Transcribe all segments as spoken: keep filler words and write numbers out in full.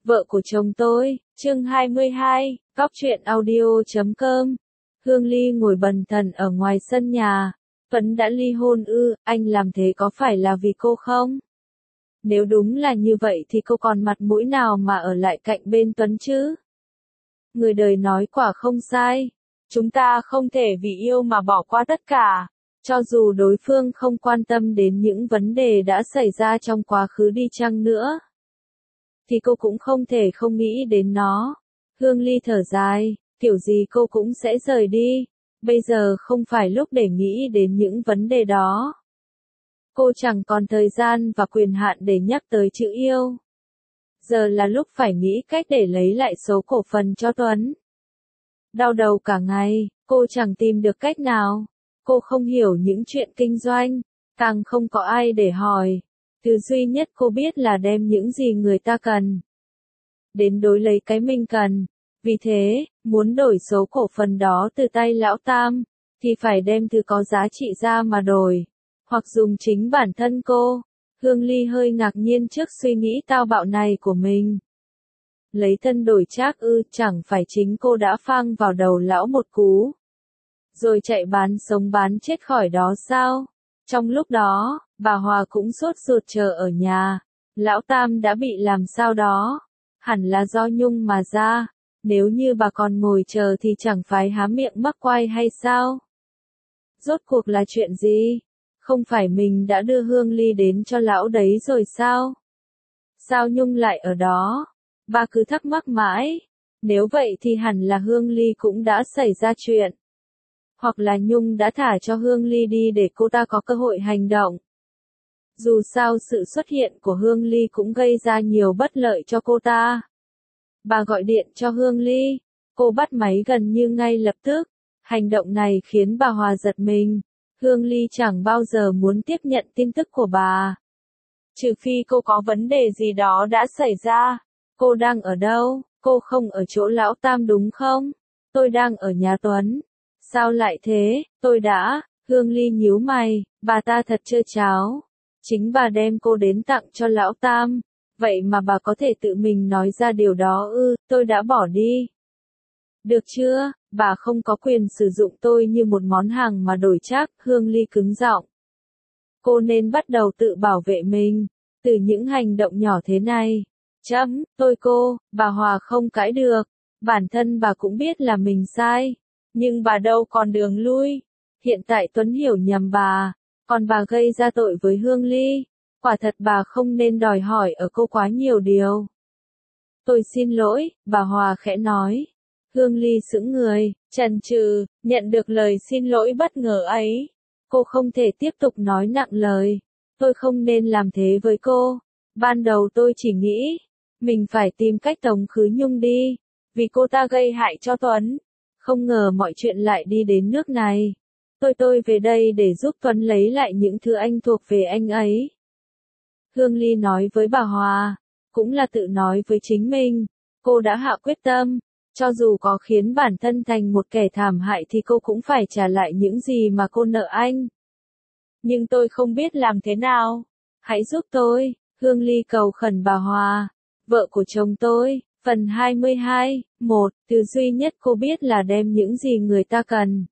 Vợ của chồng tôi, chương hai mươi hai, góc truyện audio chấm com. Hương Ly ngồi bần thần ở ngoài sân nhà. Tuấn đã ly hôn ư, anh làm thế có phải là vì cô không? Nếu đúng là như vậy thì cô còn mặt mũi nào mà ở lại cạnh bên Tuấn chứ? Người đời nói quả không sai. Chúng ta không thể vì yêu mà bỏ qua tất cả. Cho dù đối phương không quan tâm đến những vấn đề đã xảy ra trong quá khứ đi chăng nữa, thì cô cũng không thể không nghĩ đến nó. Hương Ly thở dài, kiểu gì cô cũng sẽ rời đi. Bây giờ không phải lúc để nghĩ đến những vấn đề đó. Cô chẳng còn thời gian và quyền hạn để nhắc tới chữ yêu. Giờ là lúc phải nghĩ cách để lấy lại số cổ phần cho Tuấn. Đau đầu cả ngày, cô chẳng tìm được cách nào. Cô không hiểu những chuyện kinh doanh, càng không có ai để hỏi. Thứ duy nhất cô biết là đem những gì người ta cần đến đối lấy cái mình cần. Vì thế, muốn đổi số cổ phần đó từ tay lão Tam, thì phải đem thứ có giá trị ra mà đổi, hoặc dùng chính bản thân cô. Hương Ly hơi ngạc nhiên trước suy nghĩ tao bạo này của mình. Lấy thân đổi trác ư, chẳng phải chính cô đã phang vào đầu lão một cú, rồi chạy bán sống bán chết khỏi đó sao? Trong lúc đó, bà Hòa cũng sốt ruột chờ ở nhà. Lão Tam đã bị làm sao đó, hẳn là do Nhung mà ra. Nếu như bà còn ngồi chờ thì chẳng phải há miệng mắc quay hay sao? Rốt cuộc là chuyện gì? Không phải mình đã đưa Hương Ly đến cho lão đấy rồi sao? Sao Nhung lại ở đó? Bà cứ thắc mắc mãi. Nếu vậy thì hẳn là Hương Ly cũng đã xảy ra chuyện. Hoặc là Nhung đã thả cho Hương Ly đi để cô ta có cơ hội hành động. Dù sao sự xuất hiện của Hương Ly cũng gây ra nhiều bất lợi cho cô ta. Bà gọi điện cho Hương Ly. Cô bắt máy gần như ngay lập tức. Hành động này khiến bà Hòa giật mình. Hương Ly chẳng bao giờ muốn tiếp nhận tin tức của bà. Trừ phi cô có vấn đề gì đó đã xảy ra. Cô đang ở đâu? Cô không ở chỗ lão Tam đúng không? Tôi đang ở nhà Tuấn. Sao lại thế? Tôi đã... Hương Ly nhíu mày. Bà ta thật trơ tráo. Chính bà đem cô đến tặng cho lão Tam. Vậy mà bà có thể tự mình nói ra điều đó ư? Tôi đã bỏ đi. Được chưa? Bà không có quyền sử dụng tôi như một món hàng mà đổi trác. Hương Ly cứng giọng. Cô nên bắt đầu tự bảo vệ mình từ những hành động nhỏ thế này. Chấm, tôi cô, bà Hòa không cãi được. Bản thân bà cũng biết là mình sai. Nhưng bà đâu còn đường lui. Hiện tại Tuấn hiểu nhầm bà. Còn bà gây ra tội với Hương Ly. Quả thật bà không nên đòi hỏi ở cô quá nhiều điều. Tôi xin lỗi, bà Hòa khẽ nói. Hương Ly sững người, chần chừ, nhận được lời xin lỗi bất ngờ ấy. Cô không thể tiếp tục nói nặng lời. Tôi không nên làm thế với cô. Ban đầu tôi chỉ nghĩ, mình phải tìm cách tống khứ Nhung đi. Vì cô ta gây hại cho Tuấn. Không ngờ mọi chuyện lại đi đến nước này. Tôi tôi về đây để giúp Tuấn lấy lại những thứ anh thuộc về anh ấy. Hương Ly nói với bà Hòa, cũng là tự nói với chính mình. Cô đã hạ quyết tâm, cho dù có khiến bản thân thành một kẻ thảm hại thì cô cũng phải trả lại những gì mà cô nợ anh. Nhưng tôi không biết làm thế nào. Hãy giúp tôi, Hương Ly cầu khẩn bà Hòa. Vợ của chồng tôi, phần hai mươi hai, một, thứ duy nhất cô biết là đem những gì người ta cần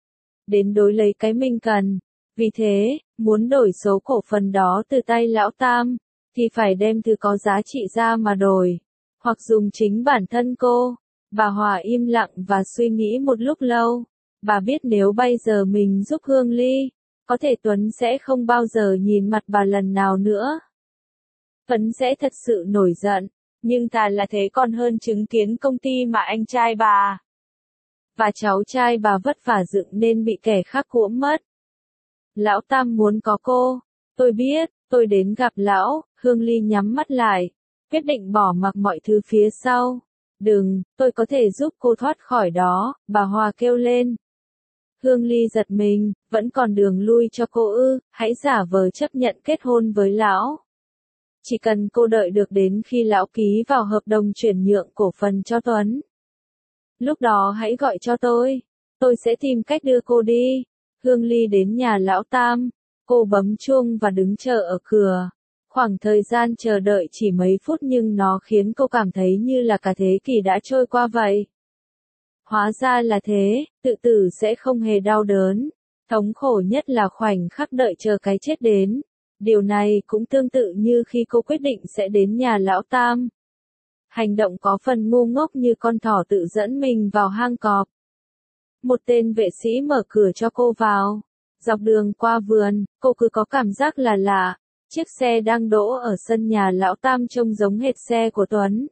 đến đối lấy cái mình cần. Vì thế, muốn đổi số cổ phần đó từ tay lão Tam, thì phải đem thứ có giá trị ra mà đổi, hoặc dùng chính bản thân cô. Bà Hòa im lặng và suy nghĩ một lúc lâu. Bà biết nếu bây giờ mình giúp Hương Ly, có thể Tuấn sẽ không bao giờ nhìn mặt bà lần nào nữa. Tuấn sẽ thật sự nổi giận, nhưng thà là thế còn hơn chứng kiến công ty mà anh trai bà và cháu trai bà vất vả dựng nên bị kẻ khác cuỗm mất. Lão Tam muốn có cô. Tôi biết, tôi đến gặp lão. Hương Ly nhắm mắt lại, quyết định bỏ mặc mọi thứ phía sau. Đừng, tôi có thể giúp cô thoát khỏi đó, bà Hòa kêu lên. Hương Ly giật mình, vẫn còn đường lui cho cô ư? Hãy giả vờ chấp nhận kết hôn với lão. Chỉ cần cô đợi được đến khi lão ký vào hợp đồng chuyển nhượng cổ phần cho Tuấn. Lúc đó hãy gọi cho tôi. Tôi sẽ tìm cách đưa cô đi. Hương Ly đến nhà lão Tam. Cô bấm chuông và đứng chờ ở cửa. Khoảng thời gian chờ đợi chỉ mấy phút nhưng nó khiến cô cảm thấy như là cả thế kỷ đã trôi qua vậy. Hóa ra là thế, tự tử sẽ không hề đau đớn. Thống khổ nhất là khoảnh khắc đợi chờ cái chết đến. Điều này cũng tương tự như khi cô quyết định sẽ đến nhà lão Tam. Hành động có phần ngu ngốc như con thỏ tự dẫn mình vào hang cọp. Một tên vệ sĩ mở cửa cho cô vào. Dọc đường qua vườn, cô cứ có cảm giác là lạ. Chiếc xe đang đỗ ở sân nhà lão Tam trông giống hệt xe của Tuấn.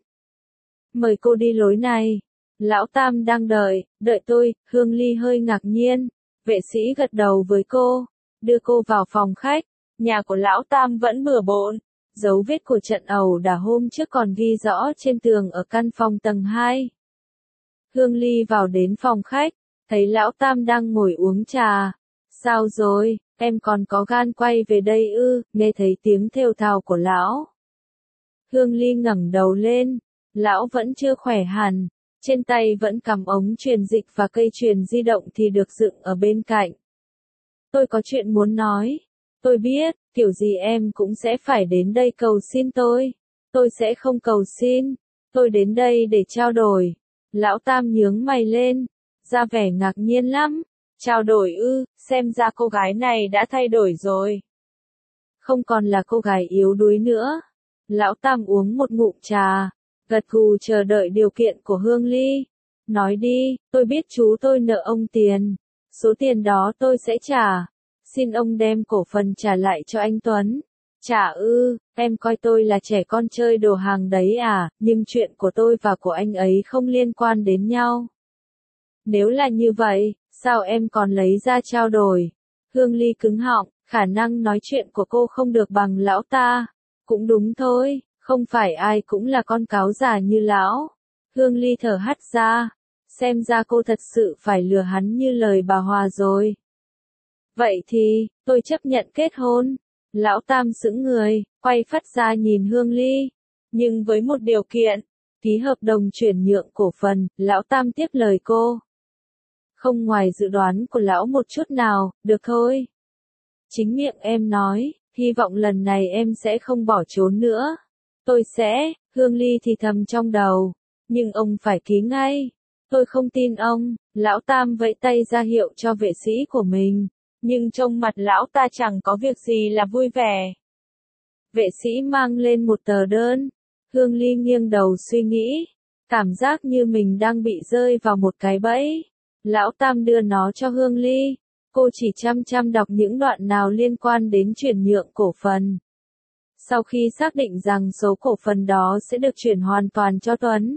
Mời cô đi lối này. Lão Tam đang đợi, đợi tôi, Hương Ly hơi ngạc nhiên. Vệ sĩ gật đầu với cô, đưa cô vào phòng khách. Nhà của lão Tam vẫn bừa bộn. Dấu vết của trận ẩu đả hôm trước còn ghi rõ trên tường ở căn phòng tầng hai. Hương Ly vào đến phòng khách, thấy lão Tam đang ngồi uống trà. Sao rồi, em còn có gan quay về đây ư? Nghe thấy tiếng thều thào của lão. Hương Ly ngẩng đầu lên, lão vẫn chưa khỏe hẳn, trên tay vẫn cầm ống truyền dịch và cây truyền di động thì được dựng ở bên cạnh. Tôi có chuyện muốn nói. Tôi biết, kiểu gì em cũng sẽ phải đến đây cầu xin tôi. Tôi sẽ không cầu xin. Tôi đến đây để trao đổi. Lão Tam nhướng mày lên, ra vẻ ngạc nhiên lắm. Trao đổi ư, xem ra cô gái này đã thay đổi rồi. Không còn là cô gái yếu đuối nữa. Lão Tam uống một ngụm trà, gật gù chờ đợi điều kiện của Hương Ly. Nói đi, tôi biết chú tôi nợ ông tiền. Số tiền đó tôi sẽ trả. Xin ông đem cổ phần trả lại cho anh Tuấn. Trả ư, em coi tôi là trẻ con chơi đồ hàng đấy à, nhưng chuyện của tôi và của anh ấy không liên quan đến nhau. Nếu là như vậy, sao em còn lấy ra trao đổi? Hương Ly cứng họng, khả năng nói chuyện của cô không được bằng lão ta. Cũng đúng thôi, không phải ai cũng là con cáo già như lão. Hương Ly thở hắt ra, xem ra cô thật sự phải lừa hắn như lời bà Hòa rồi. Vậy thì, tôi chấp nhận kết hôn. Lão Tam sững người, quay phắt ra nhìn Hương Ly. Nhưng với một điều kiện, ký hợp đồng chuyển nhượng cổ phần, lão Tam tiếp lời cô. Không ngoài dự đoán của lão một chút nào, được thôi. Chính miệng em nói, hy vọng lần này em sẽ không bỏ trốn nữa. Tôi sẽ, Hương Ly thì thầm trong đầu. Nhưng ông phải ký ngay. Tôi không tin ông, lão Tam vẫy tay ra hiệu cho vệ sĩ của mình. Nhưng trông mặt lão ta chẳng có việc gì là vui vẻ. Vệ sĩ mang lên một tờ đơn. Hương Ly nghiêng đầu suy nghĩ. Cảm giác như mình đang bị rơi vào một cái bẫy. Lão Tam đưa nó cho Hương Ly. Cô chỉ chăm chăm đọc những đoạn nào liên quan đến chuyển nhượng cổ phần. Sau khi xác định rằng số cổ phần đó sẽ được chuyển hoàn toàn cho Tuấn,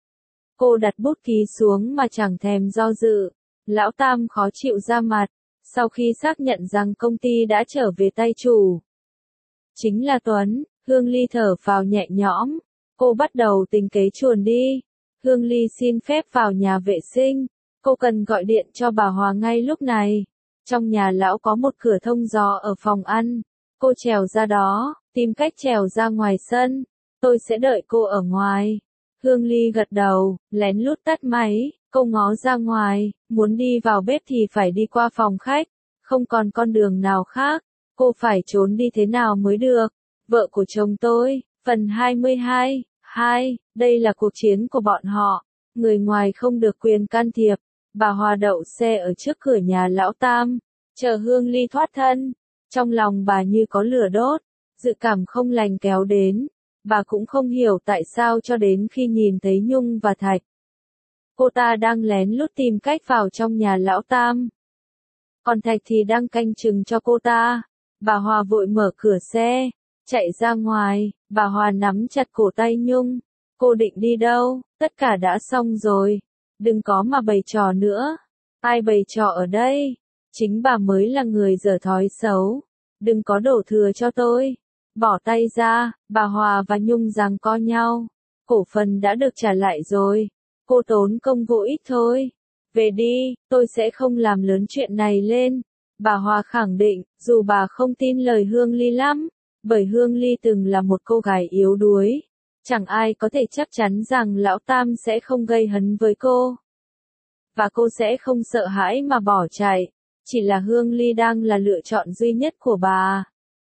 cô đặt bút ký xuống mà chẳng thèm do dự. Lão Tam khó chịu ra mặt. Sau khi xác nhận rằng công ty đã trở về tay chủ, chính là Tuấn, Hương Ly thở phào nhẹ nhõm. Cô bắt đầu tính kế chuồn đi. Hương Ly xin phép vào nhà vệ sinh. Cô cần gọi điện cho bà Hòa ngay lúc này. Trong nhà lão có một cửa thông gió ở phòng ăn. Cô trèo ra đó, tìm cách trèo ra ngoài sân. Tôi sẽ đợi cô ở ngoài. Hương Ly gật đầu, lén lút tắt máy. Cô ngó ra ngoài, muốn đi vào bếp thì phải đi qua phòng khách. Không còn con đường nào khác. Cô phải trốn đi thế nào mới được. Vợ của chồng tôi, phần hai mươi hai, hai, đây là cuộc chiến của bọn họ. Người ngoài không được quyền can thiệp. Bà Hòa đậu xe ở trước cửa nhà lão Tam, chờ Hương Ly thoát thân. Trong lòng bà như có lửa đốt, dự cảm không lành kéo đến. Bà cũng không hiểu tại sao cho đến khi nhìn thấy Nhung và Thạch. Cô ta đang lén lút tìm cách vào trong nhà lão Tam. Còn Thạch thì đang canh chừng cho cô ta. Bà Hòa vội mở cửa xe, chạy ra ngoài. Bà Hòa nắm chặt cổ tay Nhung. Cô định đi đâu? Tất cả đã xong rồi. Đừng có mà bày trò nữa. Ai bày trò ở đây? Chính bà mới là người dở thói xấu. Đừng có đổ thừa cho tôi. Bỏ tay ra, bà Hòa và Nhung giằng co nhau. Cổ phần đã được trả lại rồi. Cô tốn công vô ích thôi. Về đi, tôi sẽ không làm lớn chuyện này lên. Bà Hòa khẳng định, dù bà không tin lời Hương Ly lắm. Bởi Hương Ly từng là một cô gái yếu đuối. Chẳng ai có thể chắc chắn rằng lão Tam sẽ không gây hấn với cô. Và cô sẽ không sợ hãi mà bỏ chạy. Chỉ là Hương Ly đang là lựa chọn duy nhất của bà.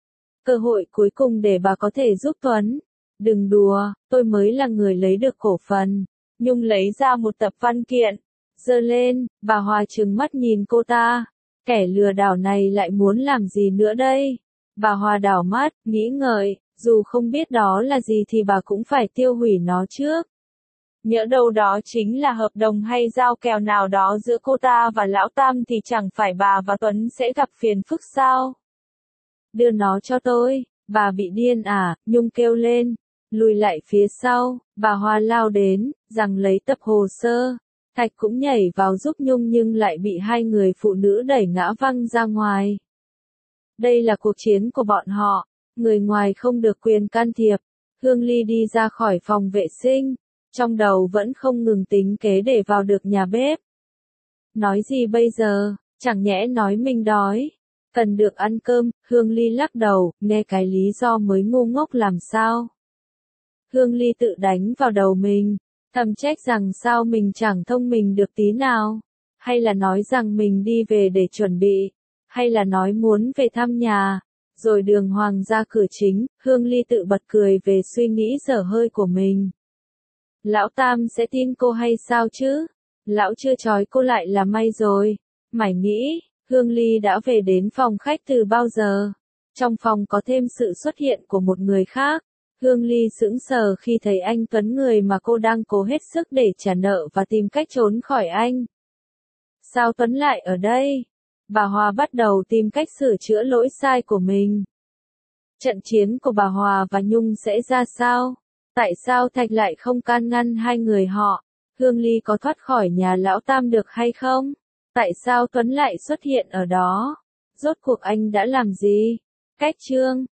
Cơ hội cuối cùng để bà có thể giúp Tuấn. Đừng đùa, tôi mới là người lấy được cổ phần. Nhung lấy ra một tập văn kiện. Giơ lên, bà Hòa trừng mắt nhìn cô ta. Kẻ lừa đảo này lại muốn làm gì nữa đây? Bà Hòa đảo mắt, nghĩ ngợi, dù không biết đó là gì thì bà cũng phải tiêu hủy nó trước. Nhỡ đâu đó chính là hợp đồng hay giao kèo nào đó giữa cô ta và Lão Tam thì chẳng phải bà và Tuấn sẽ gặp phiền phức sao? Đưa nó cho tôi, bà bị điên à, Nhung kêu lên. Lùi lại phía sau, bà Hoa lao đến, giằng lấy tập hồ sơ. Thạch cũng nhảy vào giúp Nhung nhưng lại bị hai người phụ nữ đẩy ngã văng ra ngoài. Đây là cuộc chiến của bọn họ, người ngoài không được quyền can thiệp. Hương Ly đi ra khỏi phòng vệ sinh, trong đầu vẫn không ngừng tính kế để vào được nhà bếp. Nói gì bây giờ, chẳng nhẽ nói mình đói, cần được ăn cơm. Hương Ly lắc đầu, nghe cái lý do mới ngu ngốc làm sao. Hương Ly tự đánh vào đầu mình, thầm trách rằng sao mình chẳng thông minh được tí nào, hay là nói rằng mình đi về để chuẩn bị, hay là nói muốn về thăm nhà, rồi đường hoàng ra cửa chính. Hương Ly tự bật cười về suy nghĩ dở hơi của mình. Lão Tam sẽ tin cô hay sao chứ? Lão chưa trói cô lại là may rồi. Mải nghĩ, Hương Ly đã về đến phòng khách từ bao giờ? Trong phòng có thêm sự xuất hiện của một người khác. Hương Ly sững sờ khi thấy anh Tuấn, người mà cô đang cố hết sức để trả nợ và tìm cách trốn khỏi anh. Sao Tuấn lại ở đây? Bà Hòa bắt đầu tìm cách sửa chữa lỗi sai của mình. Trận chiến của bà Hòa và Nhung sẽ ra sao? Tại sao Thạch lại không can ngăn hai người họ? Hương Ly có thoát khỏi nhà Lão Tam được hay không? Tại sao Tuấn lại xuất hiện ở đó? Rốt cuộc anh đã làm gì? Cách chương